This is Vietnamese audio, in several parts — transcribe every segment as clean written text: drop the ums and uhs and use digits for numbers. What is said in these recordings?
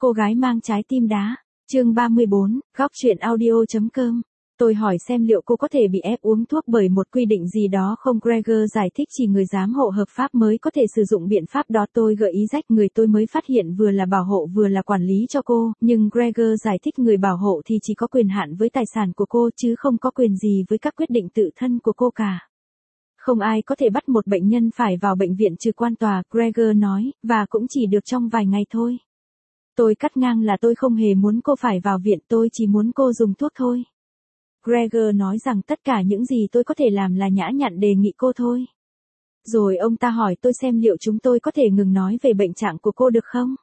Cô gái mang trái tim đá. Chương 34, góc truyện audio.com. Tôi hỏi xem liệu cô có thể bị ép uống thuốc bởi một quy định gì đó không. Gregor giải thích chỉ người giám hộ hợp pháp mới có thể sử dụng biện pháp đó. Tôi gợi ý rách người tôi mới phát hiện vừa là bảo hộ vừa là quản lý cho cô, nhưng Gregor giải thích người bảo hộ thì chỉ có quyền hạn với tài sản của cô chứ không có quyền gì với các quyết định tự thân của cô cả. Không ai có thể bắt một bệnh nhân phải vào bệnh viện trừ quan tòa, Gregor nói, và cũng chỉ được trong vài ngày thôi. Tôi cắt ngang là tôi không hề muốn cô phải vào viện, tôi chỉ muốn cô dùng thuốc thôi. Gregor nói rằng tất cả những gì tôi có thể làm là nhã nhặn đề nghị cô thôi. Rồi ông ta hỏi tôi xem liệu chúng tôi có thể ngừng nói về bệnh trạng của cô được không?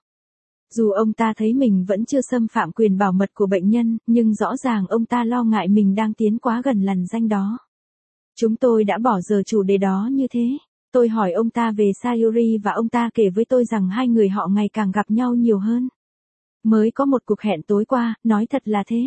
Dù ông ta thấy mình vẫn chưa xâm phạm quyền bảo mật của bệnh nhân, nhưng rõ ràng ông ta lo ngại mình đang tiến quá gần lằn ranh đó. Chúng tôi đã bỏ giờ chủ đề đó như thế. Tôi hỏi ông ta về Sayuri và ông ta kể với tôi rằng hai người họ ngày càng gặp nhau nhiều hơn. Mới có một cuộc hẹn tối qua, nói thật là thế.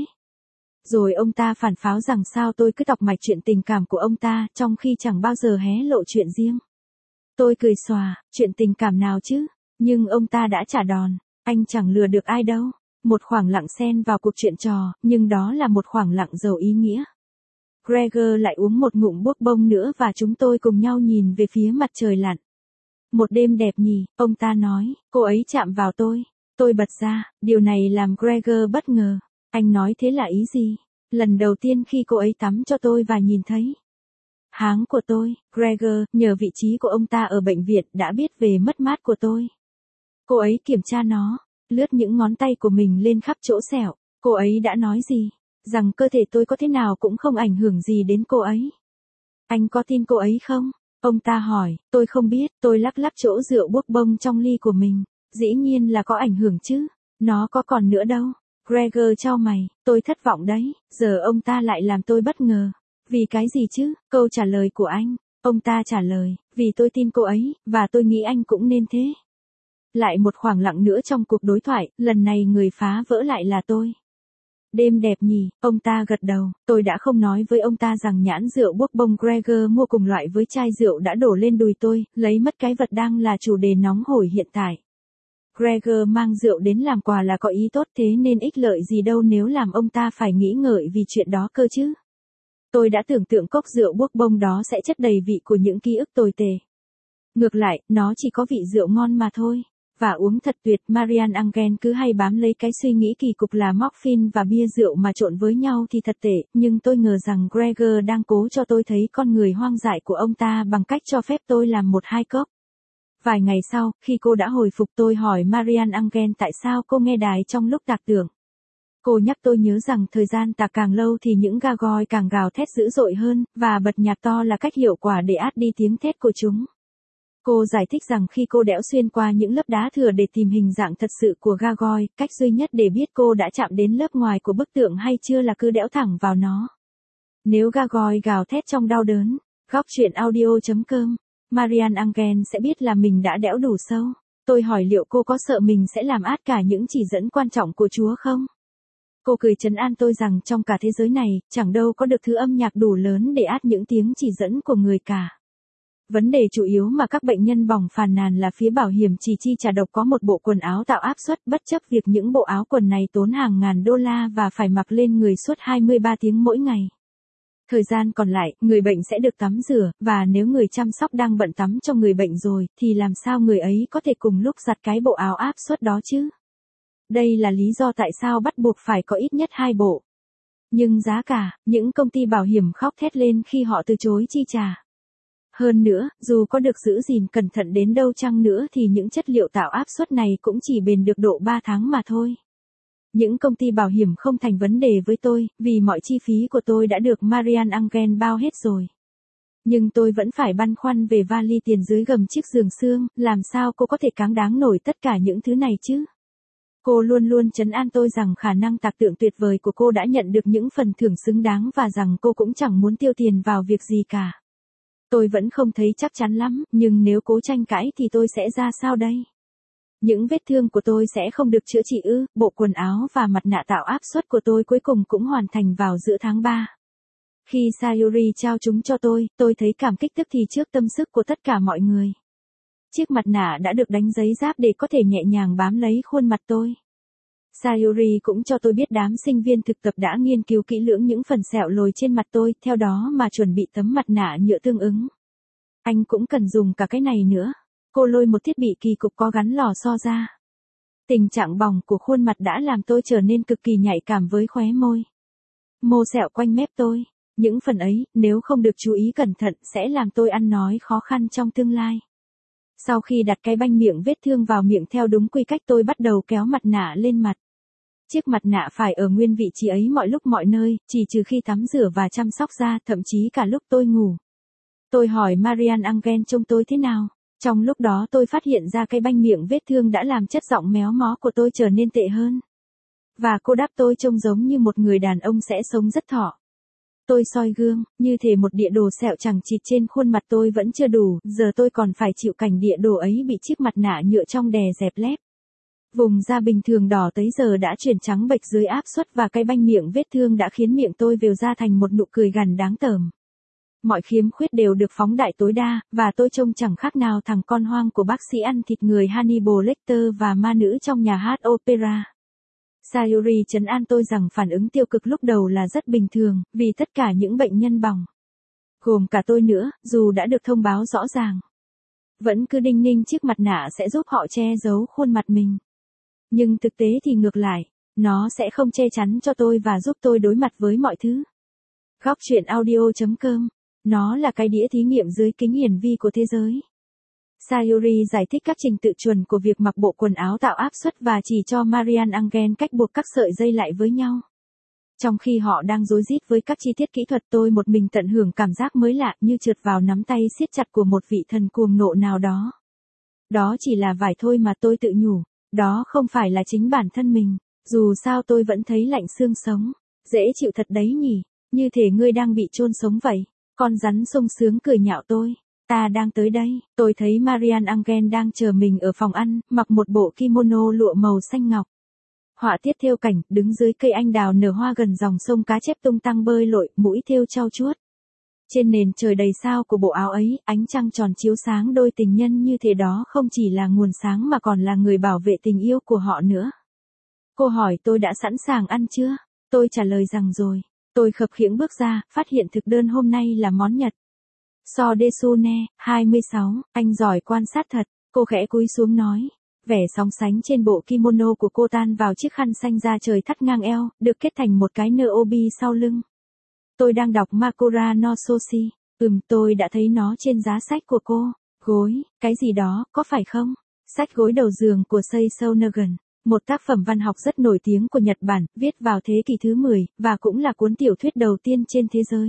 Rồi ông ta phản pháo rằng sao tôi cứ tọc mạch chuyện tình cảm của ông ta, trong khi chẳng bao giờ hé lộ chuyện riêng. Tôi cười xòa, chuyện tình cảm nào chứ? Nhưng ông ta đã trả đòn, anh chẳng lừa được ai đâu. Một khoảng lặng xen vào cuộc chuyện trò, nhưng đó là một khoảng lặng giàu ý nghĩa. Gregor lại uống một ngụm bốc bông nữa và chúng tôi cùng nhau nhìn về phía mặt trời lặn. Một đêm đẹp nhỉ, ông ta nói, cô ấy chạm vào tôi. Tôi bật ra, điều này làm Gregor bất ngờ. Anh nói thế là ý gì? Lần đầu tiên khi cô ấy tắm cho tôi và nhìn thấy háng của tôi, Gregor, nhờ vị trí của ông ta ở bệnh viện, đã biết về mất mát của tôi. Cô ấy kiểm tra nó, lướt những ngón tay của mình lên khắp chỗ sẹo. Cô ấy đã nói gì? Rằng cơ thể tôi có thế nào cũng không ảnh hưởng gì đến cô ấy. Anh có tin cô ấy không? Ông ta hỏi, tôi không biết, tôi lắc lắc chỗ rượu bốc bông trong ly của mình. Dĩ nhiên là có ảnh hưởng chứ, nó có còn nữa đâu. Gregor chau mày, tôi thất vọng đấy, giờ ông ta lại làm tôi bất ngờ. Vì cái gì chứ? Câu trả lời của anh. Ông ta trả lời, vì tôi tin cô ấy, và tôi nghĩ anh cũng nên thế. Lại một khoảng lặng nữa trong cuộc đối thoại, lần này người phá vỡ lại là tôi. Đêm đẹp nhỉ, ông ta gật đầu, tôi đã không nói với ông ta rằng nhãn rượu bốc bông Gregor mua cùng loại với chai rượu đã đổ lên đùi tôi, lấy mất cái vật đang là chủ đề nóng hổi hiện tại. Gregor mang rượu đến làm quà là có ý tốt, thế nên ích lợi gì đâu nếu làm ông ta phải nghĩ ngợi vì chuyện đó cơ chứ. Tôi đã tưởng tượng cốc rượu bốc bông đó sẽ chất đầy vị của những ký ức tồi tệ. Ngược lại, nó chỉ có vị rượu ngon mà thôi. Và uống thật tuyệt. Marian Engel cứ hay bám lấy cái suy nghĩ kỳ cục là morphine và bia rượu mà trộn với nhau thì thật tệ, nhưng tôi ngờ rằng Gregor đang cố cho tôi thấy con người hoang dại của ông ta bằng cách cho phép tôi làm 1-2 cốc. Vài ngày sau, khi cô đã hồi phục, tôi hỏi Marian Engel tại sao cô nghe đài trong lúc tạc tưởng. Cô nhắc tôi nhớ rằng thời gian tạc càng lâu thì những gargoyle càng gào thét dữ dội hơn, và bật nhạc to là cách hiệu quả để át đi tiếng thét của chúng. Cô giải thích rằng khi cô đẽo xuyên qua những lớp đá thừa để tìm hình dạng thật sự của gargoyle, cách duy nhất để biết cô đã chạm đến lớp ngoài của bức tượng hay chưa là cứ đẽo thẳng vào nó. Nếu gargoyle gào thét trong đau đớn, góc truyện audio.com, Marian Engel sẽ biết là mình đã đẽo đủ sâu. Tôi hỏi liệu cô có sợ mình sẽ làm át cả những chỉ dẫn quan trọng của Chúa không? Cô cười trấn an tôi rằng trong cả thế giới này, chẳng đâu có được thứ âm nhạc đủ lớn để át những tiếng chỉ dẫn của người cả. Vấn đề chủ yếu mà các bệnh nhân bỏng phàn nàn là phía bảo hiểm chỉ chi trả độc có một bộ quần áo tạo áp suất, bất chấp việc những bộ áo quần này tốn hàng ngàn đô la và phải mặc lên người suốt 23 tiếng mỗi ngày. Thời gian còn lại, người bệnh sẽ được tắm rửa, và nếu người chăm sóc đang bận tắm cho người bệnh rồi, thì làm sao người ấy có thể cùng lúc giặt cái bộ áo áp suất đó chứ? Đây là lý do tại sao bắt buộc phải có ít nhất 2 bộ. Nhưng giá cả, những công ty bảo hiểm khóc thét lên khi họ từ chối chi trả. Hơn nữa, dù có được giữ gìn cẩn thận đến đâu chăng nữa thì những chất liệu tạo áp suất này cũng chỉ bền được độ 3 tháng mà thôi. Những công ty bảo hiểm không thành vấn đề với tôi, vì mọi chi phí của tôi đã được Marian Engel bao hết rồi. Nhưng tôi vẫn phải băn khoăn về vali tiền dưới gầm chiếc giường xương, làm sao cô có thể cáng đáng nổi tất cả những thứ này chứ? Cô luôn luôn trấn an tôi rằng khả năng tạc tượng tuyệt vời của cô đã nhận được những phần thưởng xứng đáng và rằng cô cũng chẳng muốn tiêu tiền vào việc gì cả. Tôi vẫn không thấy chắc chắn lắm, nhưng nếu cố tranh cãi thì tôi sẽ ra sao đây? Những vết thương của tôi sẽ không được chữa trị ư? Bộ quần áo và mặt nạ tạo áp suất của tôi cuối cùng cũng hoàn thành vào giữa tháng 3. Khi Sayuri trao chúng cho tôi thấy cảm kích tức thì trước tâm sức của tất cả mọi người. Chiếc mặt nạ đã được đánh giấy giáp để có thể nhẹ nhàng bám lấy khuôn mặt tôi. Sayuri cũng cho tôi biết đám sinh viên thực tập đã nghiên cứu kỹ lưỡng những phần sẹo lồi trên mặt tôi, theo đó mà chuẩn bị tấm mặt nạ nhựa tương ứng. Anh cũng cần dùng cả cái này nữa. Cô lôi một thiết bị kỳ cục có gắn lò xo ra. Tình trạng bỏng của khuôn mặt đã làm tôi trở nên cực kỳ nhạy cảm với khóe môi. Mô sẹo quanh mép tôi. Những phần ấy, nếu không được chú ý cẩn thận, sẽ làm tôi ăn nói khó khăn trong tương lai. Sau khi đặt cái banh miệng vết thương vào miệng theo đúng quy cách, tôi bắt đầu kéo mặt nạ lên mặt. Chiếc mặt nạ phải ở nguyên vị trí ấy mọi lúc mọi nơi, chỉ trừ khi tắm rửa và chăm sóc da, thậm chí cả lúc tôi ngủ. Tôi hỏi Marian Engel trông tôi thế nào. Trong lúc đó tôi phát hiện ra cái banh miệng vết thương đã làm chất giọng méo mó của tôi trở nên tệ hơn. Và cô đáp tôi trông giống như một người đàn ông sẽ sống rất thọ. Tôi soi gương, như thể một địa đồ sẹo chằng chịt trên khuôn mặt tôi vẫn chưa đủ, giờ tôi còn phải chịu cảnh địa đồ ấy bị chiếc mặt nạ nhựa trong đè dẹp lép. Vùng da bình thường đỏ tới giờ đã chuyển trắng bệch dưới áp suất và cái banh miệng vết thương đã khiến miệng tôi vều ra thành một nụ cười gằn đáng tởm. Mọi khiếm khuyết đều được phóng đại tối đa, và tôi trông chẳng khác nào thằng con hoang của bác sĩ ăn thịt người Hannibal Lecter và ma nữ trong nhà hát opera. Sayuri trấn an tôi rằng phản ứng tiêu cực lúc đầu là rất bình thường, vì tất cả những bệnh nhân bỏng, gồm cả tôi nữa, dù đã được thông báo rõ ràng, vẫn cứ đinh ninh chiếc mặt nạ sẽ giúp họ che giấu khuôn mặt mình. Nhưng thực tế thì ngược lại, nó sẽ không che chắn cho tôi và giúp tôi đối mặt với mọi thứ. Góc truyện audio.com. Nó là cái đĩa thí nghiệm dưới kính hiển vi của thế giới. Sayuri giải thích các trình tự chuẩn của việc mặc bộ quần áo tạo áp suất và chỉ cho Marian Engel cách buộc các sợi dây lại với nhau. Trong khi họ đang rối rít với các chi tiết kỹ thuật, tôi một mình tận hưởng cảm giác mới lạ như trượt vào nắm tay siết chặt của một vị thần cuồng nộ nào đó. Đó chỉ là vải thôi mà, tôi tự nhủ. Đó không phải là chính bản thân mình. Dù sao tôi vẫn thấy lạnh xương sống. Dễ chịu thật đấy nhỉ. Như thể ngươi đang bị chôn sống vậy. Con rắn sung sướng cười nhạo tôi. Ta đang tới đây. Tôi thấy Marian Engel đang chờ mình ở phòng ăn, mặc một bộ kimono lụa màu xanh ngọc. Họa tiết thêu cảnh, đứng dưới cây anh đào nở hoa gần dòng sông cá chép tung tăng bơi lội, mũi thêu trau chuốt. Trên nền trời đầy sao của bộ áo ấy, ánh trăng tròn chiếu sáng đôi tình nhân như thế đó không chỉ là nguồn sáng mà còn là người bảo vệ tình yêu của họ nữa. Cô hỏi tôi đã sẵn sàng ăn chưa? Tôi trả lời rằng rồi. Tôi khập khiễng bước ra, phát hiện thực đơn hôm nay là món Nhật. So Desune, 26, anh giỏi quan sát thật, cô khẽ cúi xuống nói. Vẻ sóng sánh trên bộ kimono của cô tan vào chiếc khăn xanh da trời thắt ngang eo, được kết thành một cái nơ obi sau lưng. Tôi đang đọc Makura no Soshi. Tôi đã thấy nó trên giá sách của cô. Gối, cái gì đó, có phải không? Sách gối đầu giường của Sei Sonogan, một tác phẩm văn học rất nổi tiếng của Nhật Bản, viết vào thế kỷ thứ 10, và cũng là cuốn tiểu thuyết đầu tiên trên thế giới.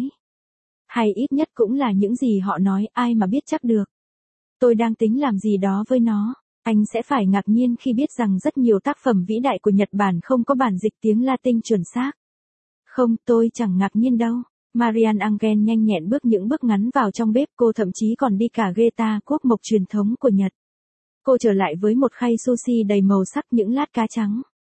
Hay ít nhất cũng là những gì họ nói, ai mà biết chắc được. Tôi đang tính làm gì đó với nó. Anh sẽ phải ngạc nhiên khi biết rằng rất nhiều tác phẩm vĩ đại của Nhật Bản không có bản dịch tiếng Latin chuẩn xác. Không, tôi chẳng ngạc nhiên đâu. Marian Engel nhanh nhẹn bước những bước ngắn vào trong bếp, cô thậm chí còn đi cả geta quốc mộc truyền thống của Nhật. Cô trở lại với một khay sushi đầy màu sắc, những lát cá trắng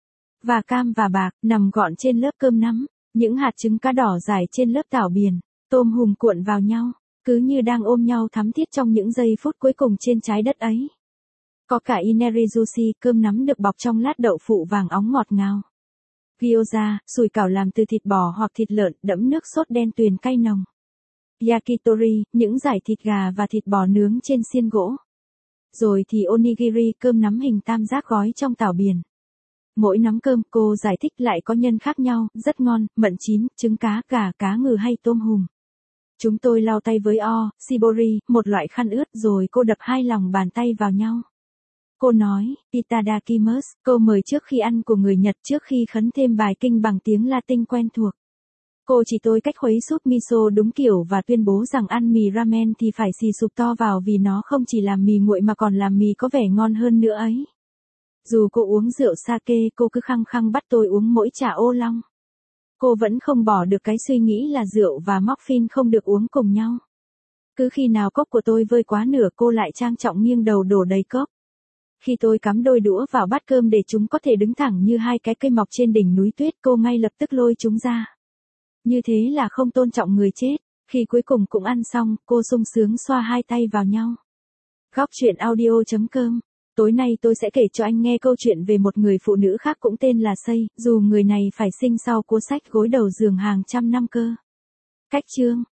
và cam và bạc nằm gọn trên lớp cơm nắm, những hạt trứng cá đỏ rải trên lớp tảo biển, tôm hùm cuộn vào nhau, cứ như đang ôm nhau thắm thiết trong những giây phút cuối cùng trên trái đất ấy. Có cả inerizushi, cơm nắm được bọc trong lát đậu phụ vàng óng ngọt ngào. Gyoza, sủi cảo làm từ thịt bò hoặc thịt lợn, đẫm nước sốt đen tuyền cay nồng. Yakitori, những dải thịt gà và thịt bò nướng trên xiên gỗ. Rồi thì onigiri, cơm nắm hình tam giác gói trong tảo biển. Mỗi nắm cơm, cô giải thích, lại có nhân khác nhau, rất ngon, mận chín, trứng cá, gà, cá ngừ hay tôm hùm. Chúng tôi lau tay với shibori, một loại khăn ướt, rồi cô đập hai lòng bàn tay vào nhau. Cô nói, itadakimasu, câu mời trước khi ăn của người Nhật trước khi khấn thêm bài kinh bằng tiếng Latin quen thuộc. Cô chỉ tôi cách khuấy súp miso đúng kiểu và tuyên bố rằng ăn mì ramen thì phải xì sụp to vào vì nó không chỉ làm mì nguội mà còn làm mì có vẻ ngon hơn nữa ấy. Dù cô uống rượu sake, cô cứ khăng khăng bắt tôi uống mỗi trà ô long. Cô vẫn không bỏ được cái suy nghĩ là rượu và morphine không được uống cùng nhau. Cứ khi nào cốc của tôi vơi quá nửa, cô lại trang trọng nghiêng đầu đổ đầy cốc. Khi tôi cắm đôi đũa vào bát cơm để chúng có thể đứng thẳng như hai cái cây mọc trên đỉnh núi tuyết, cô ngay lập tức lôi chúng ra. Như thế là không tôn trọng người chết. Khi cuối cùng cũng ăn xong, cô sung sướng xoa hai tay vào nhau. Góc truyện audio.com Tối nay tôi sẽ kể cho anh nghe câu chuyện về một người phụ nữ khác cũng tên là Say, dù người này phải sinh sau cuốn sách gối đầu giường hàng trăm năm cơ. Cách chương